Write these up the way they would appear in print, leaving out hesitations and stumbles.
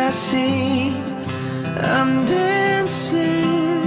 I see. I'm dancing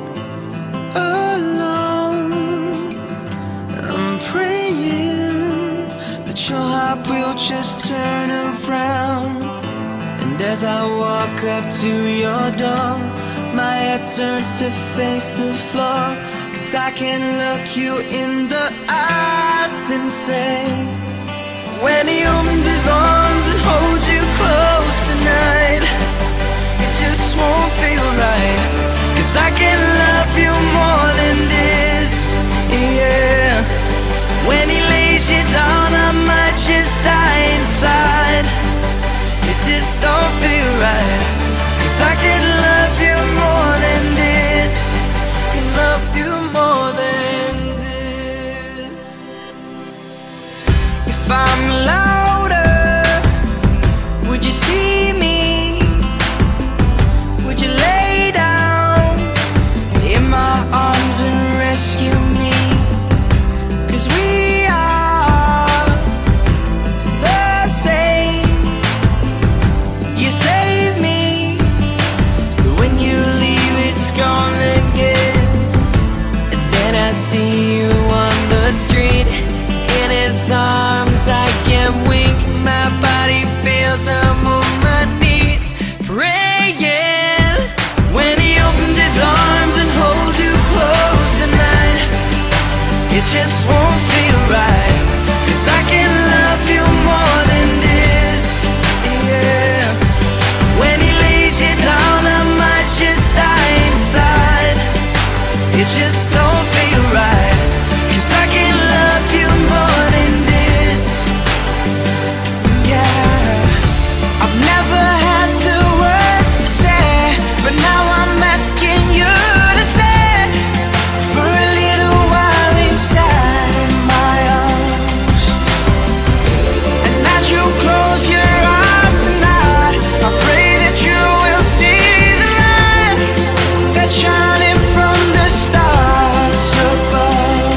alone. I'm praying that your heart will just turn around. And as I walk up to your door, my head turns to face the floor, 'cause I can look you in the eyes and say, when he opens his arms and holds you close tonight, it just won't feel right. 'Cause I can love you more than this, yeah. When he lays you down, I might just die inside. It just don't feel right. 'Cause I can love you more than this. Can love you more than this. If I'm louder, would you see me? Would you lay down in my arms and rescue me? 'Cause we are the same. You save me, but when you leave it's gone again. And then I see you on the street, in his arms I can wink. My body feels I'm on my knees praying. When he opens his arms and holds you close tonight, it just won't feel right. 'Cause I can love you more than this, yeah. When he lays you down, I might just die inside. It just don't feel right. 'Cause I can love you more than this, yeah. I've never had the words to say, but now I'm asking you to stay for a little while inside my arms. And as you close your eyes tonight, I pray that you will see the light that's shining from the stars above.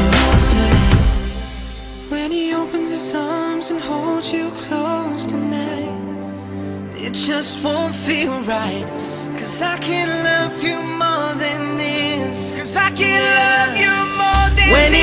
When he opens his arms and holds you close tonight, it just won't feel right. 'Cause I can love you more than this. 'Cause I can love you more than when this.